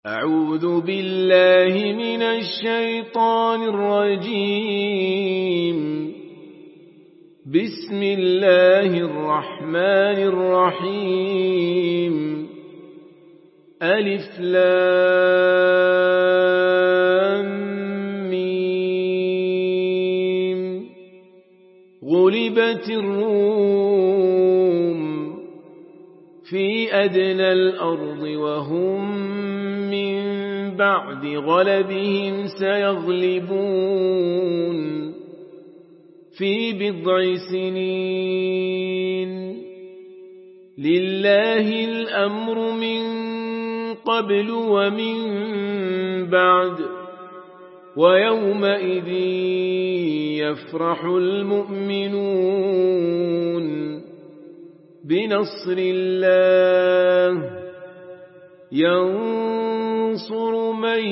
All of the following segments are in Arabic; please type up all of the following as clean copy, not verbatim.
أعوذ بالله من الشيطان الرجيم. بسم الله الرحمن الرحيم. ألف لام ميم. غلبت الروم في أدنى الأرض وهم من بعد غلبهم سيغلبون في بضع سنين. لله الأمر من قبل ومن بعد ويومئذ يفرح المؤمنون بنصر الله ينصر من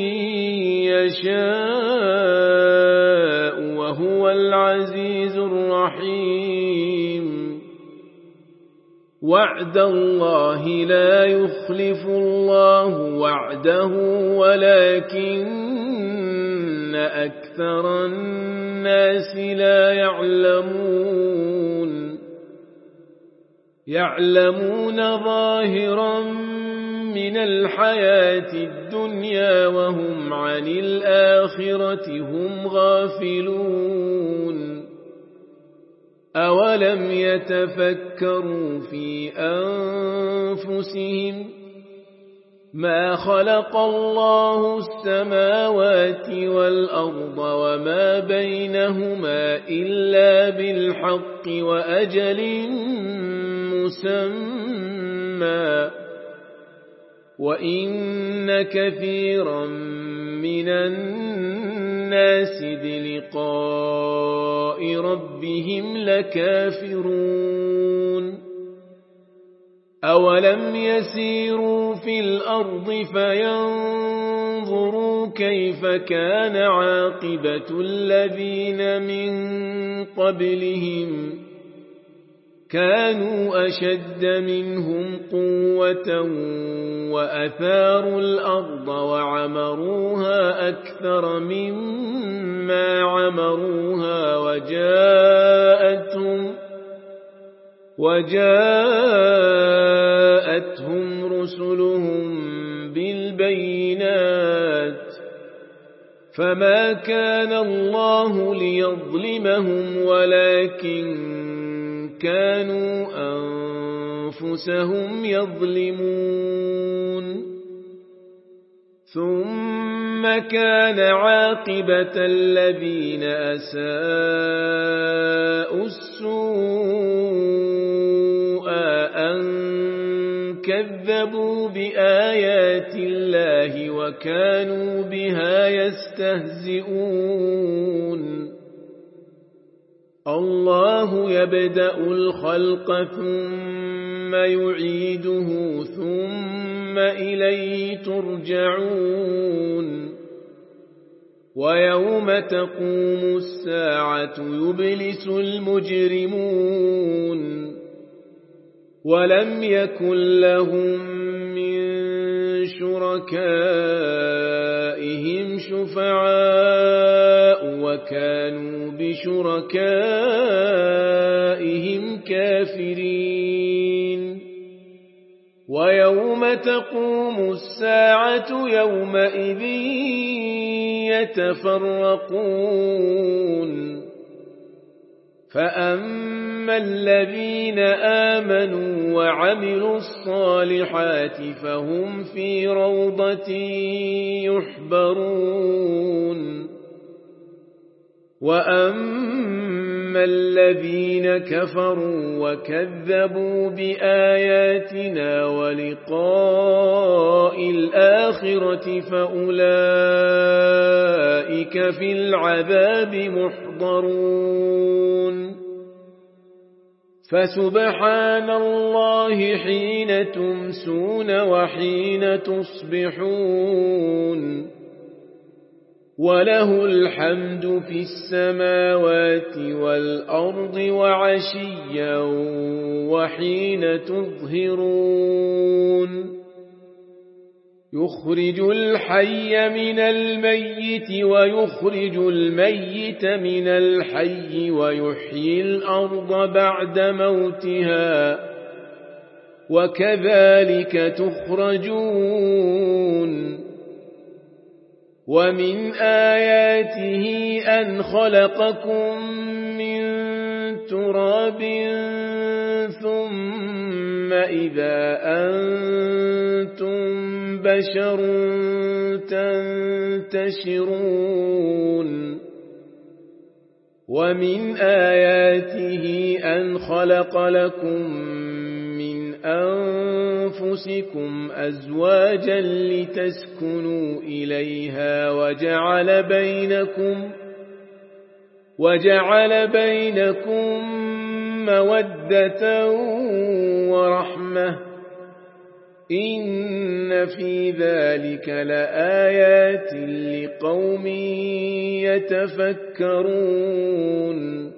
يشاء وهو العزيز الرحيم. وعد الله لا يخلف الله وعده ولكن أكثر الناس لا يعلمون ظاهرا من الحياة الدنيا وهم عن الآخرة هم غافلون. أولم يتفكروا في أنفسهم ما خلق الله السماوات والأرض وما بينهما إلا بالحق وأجل مسمى وإن كثيرا من الناس بلقاء ربهم لكافرون. أولم يسيروا في الأرض فينظروا كيف كان عاقبة الذين من قبلهم كانوا أشد منهم قوة وأثاروا الأرض وعمروها أكثر مما عمروها وجاءتهم رسلهم بالبينات فما كان الله ليظلمهم ولكن كانوا أنفسهم يظلمون. ثم كان عاقبة الذين أساءوا السوء أن كذبوا بآيات الله وكانوا بها يستهزئون. الله يبدأ الخلق ثم يعيده ثم إليه ترجعون. ويوم تقوم الساعة يبلس المجرمون ولم يكن لهم من شركائهم شفعاء وكانوا بشركائهم كافرين. ويوم تقوم الساعة يومئذ يتفرقون. فأما الذين آمنوا وعملوا الصالحات فهم في روضة يحبرون. وأما الذين كفروا وكذبوا بآياتنا ولقاء الآخرة فأولئك في العذاب محضرون. فسبحان الله حين تمسون وحين تصبحون وله الحمد في السماوات والأرض وعشيا وحين تظهرون يخرج الحي من الميت ويخرج الميت من الحي ويحيي الأرض بعد موتها وكذلك تخرجون ومن آياته أن خلقكم من تراب ثم إذا أنتم بشر تنتشرون ومن آياته أن خلق لكم من أنفسكم أزواجا لتسكنوا إليها وجعل بينكم مودة ورحمة إن في ذلك لآيات لقوم يتفكرون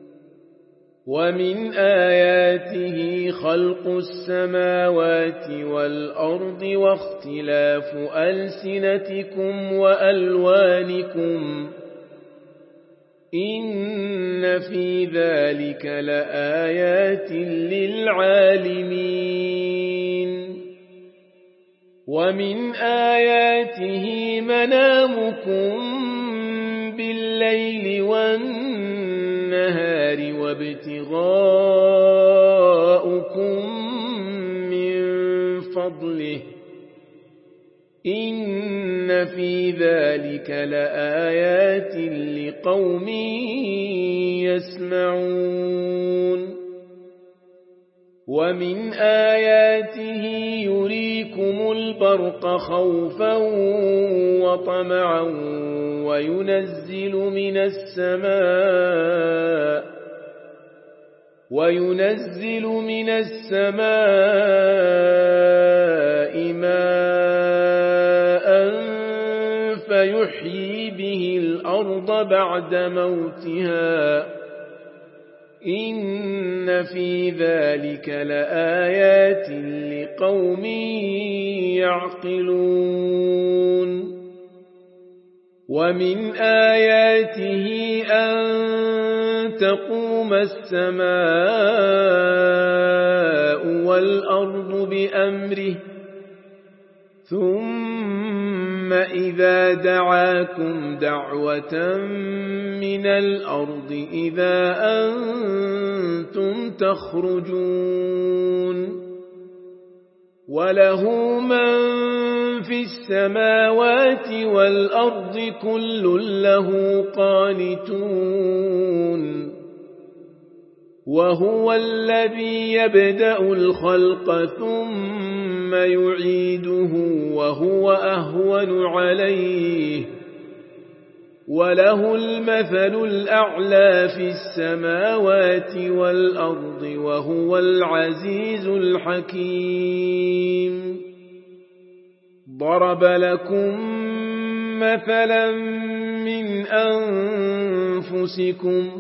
ومن آياته خلق السماوات والأرض واختلاف ألسنتكم وألوانكم إن في ذلك لآيات للعالمين ومن آياته منامكم بالليل والنهار وابتغاؤكم من فضله إن في ذلك لآيات لقوم يسمعون ومن آياته يريكم البرق خوفا وطمعا وينزل من السماء ماء فيحيي به الأرض بعد موتها إن في ذلك لآيات لقوم يعقلون ومن آياته أن تقوم السماء والأرض بأمره ثم إذا دعاكم دعوة من الأرض إذا أنتم تخرجون وله من في السماوات والأرض كل له قانتون وهو الذي يبدأ الخلق ثم يعيده وهو أهون عليه وله المثل الأعلى في السماوات والأرض وهو العزيز الحكيم ضرب لكم مثلا من أنفسكم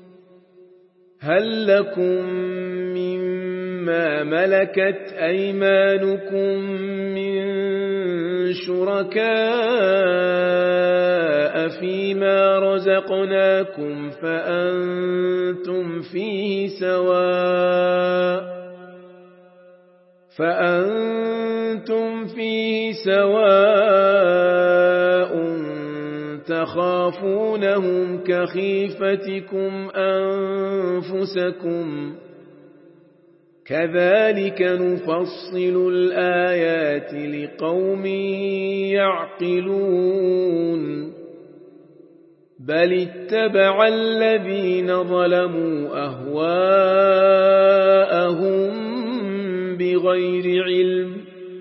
هل لكم مما ملكت أيمانكم من شركاء فيما رزقناكم فأنتم فيه سواء تخافونهم كخيفتكم أنفسكم كذلك نفصل الآيات لقوم يعقلون بل اتبع الذين ظلموا أهواءهم بغير علم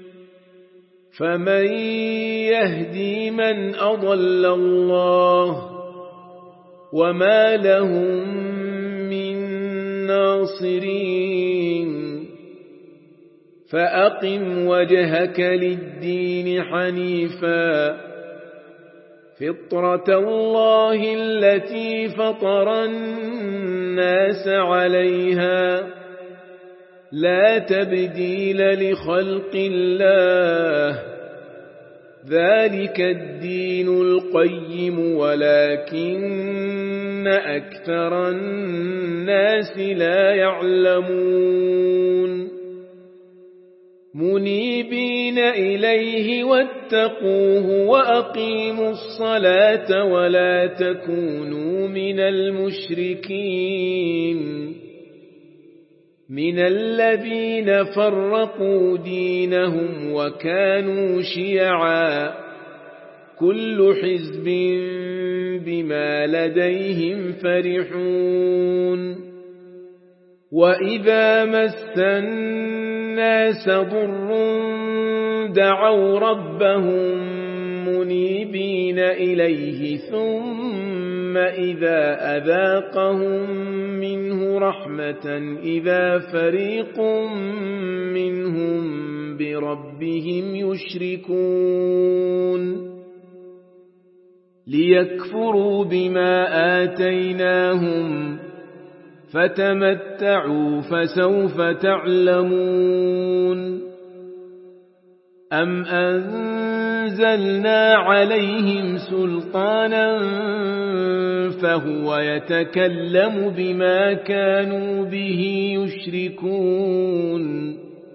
فمن يهدي من أضل الله وما لهم من ناصرين فأقم وجهك للدين حنيفا فطرة الله التي فطر الناس عليها لا تبديل لخلق الله ذلك الدين القيم ولكن أكثر الناس لا يعلمون منيبين إليه واتقوه وأقيموا الصلاة ولا تكونوا من المشركين من الذين فرقوا دينهم وكانوا شيعا كل حزب بما لديهم فرحون وإذا مس الناس ضر دعوا ربهم منيبين إليه ثم إذا أذاقهم منه رحمة إذا فريق منهم بربهم يشركون ليكفروا بما آتيناهم فتمتعوا فسوف تعلمون أم أنزلنا عليهم سلطانا فهو يتكلم بما كانوا به يشركون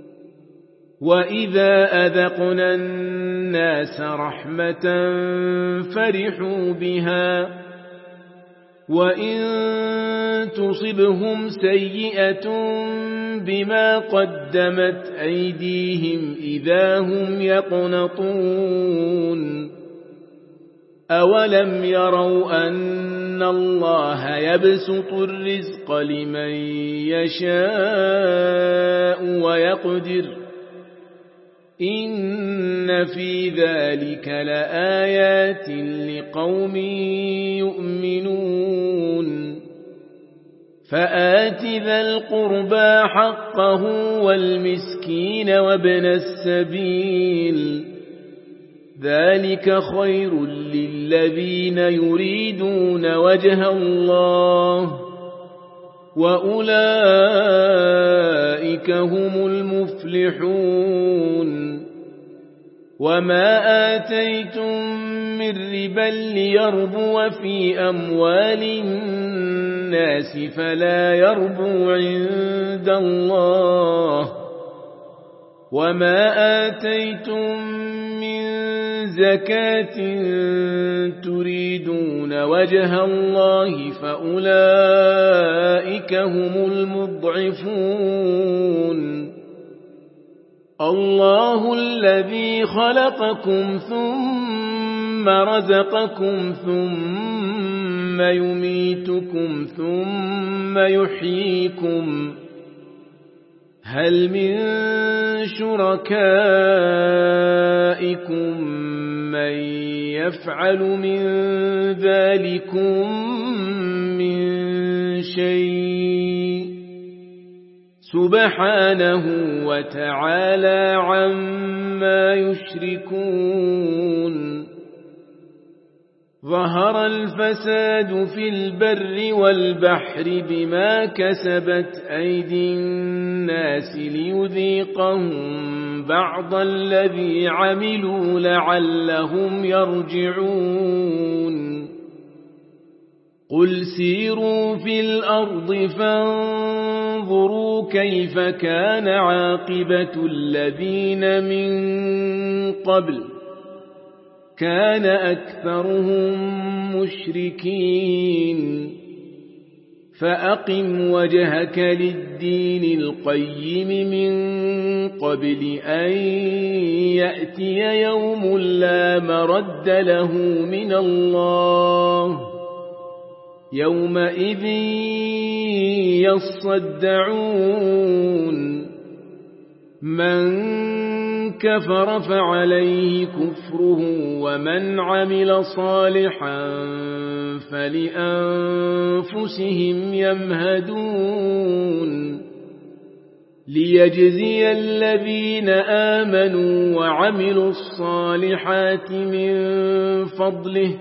وإذا أذقنا الناس رحمة فرحوا بها وإن تصبهم سيئة بما قدمت أيديهم إذا هم يقنطون أولم يروا أن الله يبسط الرزق لمن يشاء ويقدر إن في ذلك لآيات لقوم يؤمنون فآت ذا القربى حقه والمسكين وابن السبيل ذلك خير للذين يريدون وجه الله وأولئك هم المفلحون وما آتيتم من ربا ليربو في أموال الناس فلا يربو عند الله وما آتيتم من زكاة تريدون وجه الله فأولئك هم المضعفون الله الذي خلقكم ثم رزقكم ثم يميتكم ثم يحييكم هل من شركائكم من يفعل من ذلكم من شيء سبحانه وتعالى عما يشركون ظهر الفساد في البر والبحر بما كسبت أيدي الناس ليذيقهم بعض الذي عملوا لعلهم يرجعون قل سيروا في الأرض فانظروا كيف كان عاقبة الذين من قبل كان أكثرهم مشركين فأقم وجهك للدين القيم من قبل أن يأتي يوم لا مرد له من الله يومئذ يصدعون من كفر فعليه كفره ومن عمل صالحا فلأنفسهم يمهدون ليجزي الذين آمنوا وعملوا الصالحات من فضله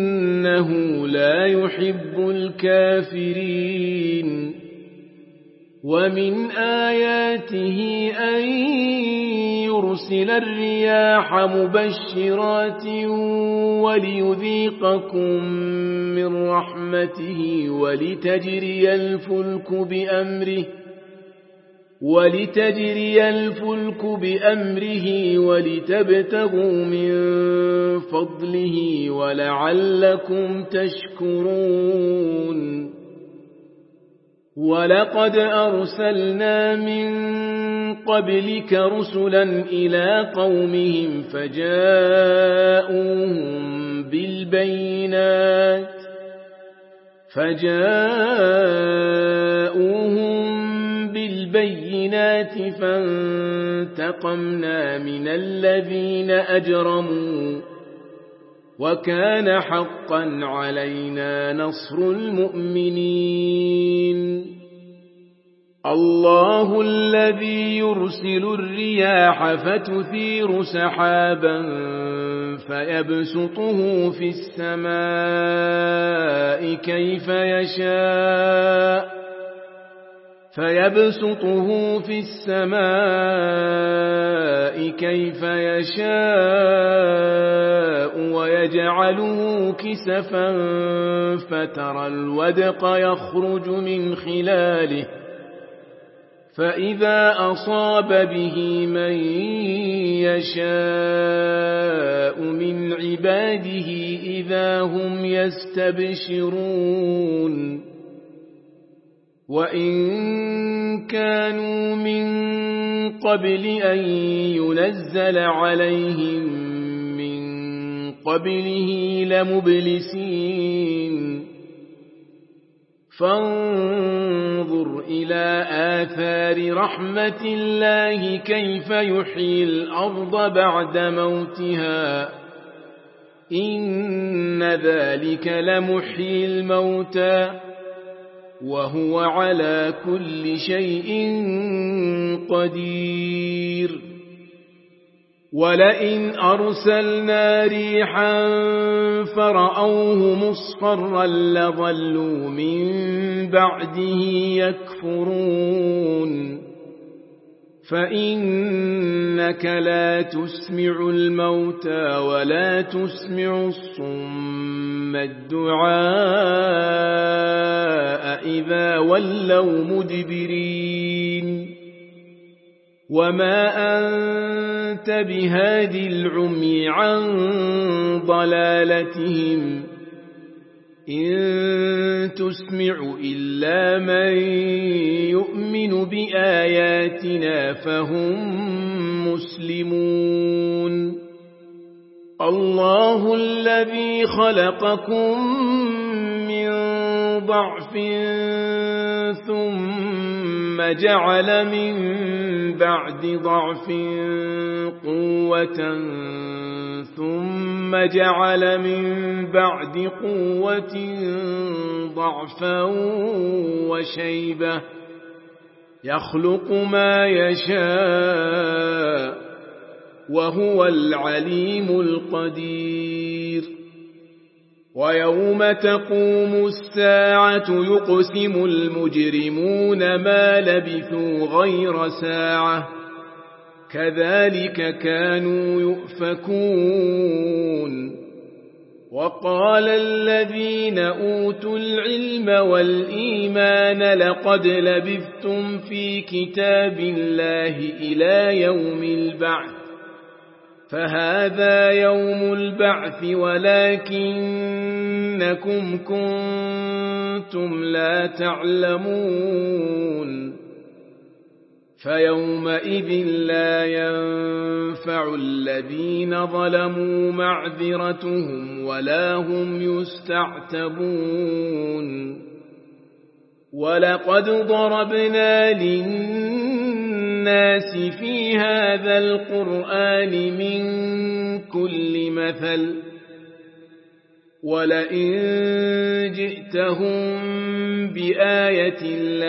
إنه لا يحب الكافرين ومن آياته أن يرسل الرياح مبشرات وليذيقكم من رحمته ولتجري الفلك بأمره ولتبتغوا من فضله ولعلكم تشكرون ولقد أرسلنا من قبلك رسلا إلى قومهم فجاءوهم بالبينات فانتقمنا من الذين أجرموا وكان حقا علينا نصر المؤمنين الله الذي يرسل الرياح فتثير سحابا فيبسطه في السماء كيف يشاء ويجعله كسفا فترى الودق يخرج من خلاله فإذا أصاب به من يشاء من عباده إذا هم يستبشرون وإن كانوا من قبل أن ينزل عليهم من قبله لمبلسين فانظر إلى آثار رحمة الله كيف يحيي الأرض بعد موتها إن ذلك لمحيي الموتى وهو على كل شيء قدير ولئن أرسلنا ريحا فرأوه مصفرا لظلوا من بعده يكفرون فإنك لا تسمع الموتى ولا تسمع الصم الدعاء إذا ولوا مدبرين وما أنت بهاد العمي عن ضلالتهم إن تسمع إلا من يؤمن بآياتنا فهم مسلمون الله الذي خلقكم من ضعف ثم جعل من بعد ضعف قوة ثم جعل من بعد قوة ضعفا وشيبة يخلق ما يشاء وهو العليم القدير ويوم تقوم الساعة يقسم المجرمون ما لبثوا غير ساعة كذلك كانوا يؤفكون وقال الذين أوتوا العلم والإيمان لقد لبثتم في كتاب الله إلى يوم البعث فهذا يوم البعث ولكنكم كنتم لا تعلمون فيومئذ لا ينفع الذين ظلموا معذرتهم ولا هم يستعتبون ولقد ضربنا للناس في هذا القرآن من كل مثل ولئن جئتهم بآية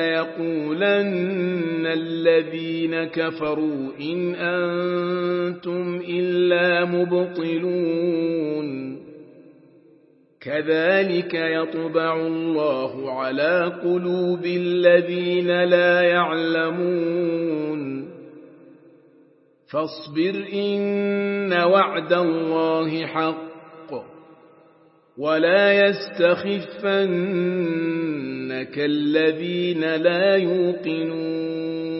ليقولن الذين كفروا إن أنتم إلا مبطلون كذلك يطبع الله على قلوب الذين لا يعلمون فاصبر إن وعد الله حق ولا يستخفنك الذين لا يوقنون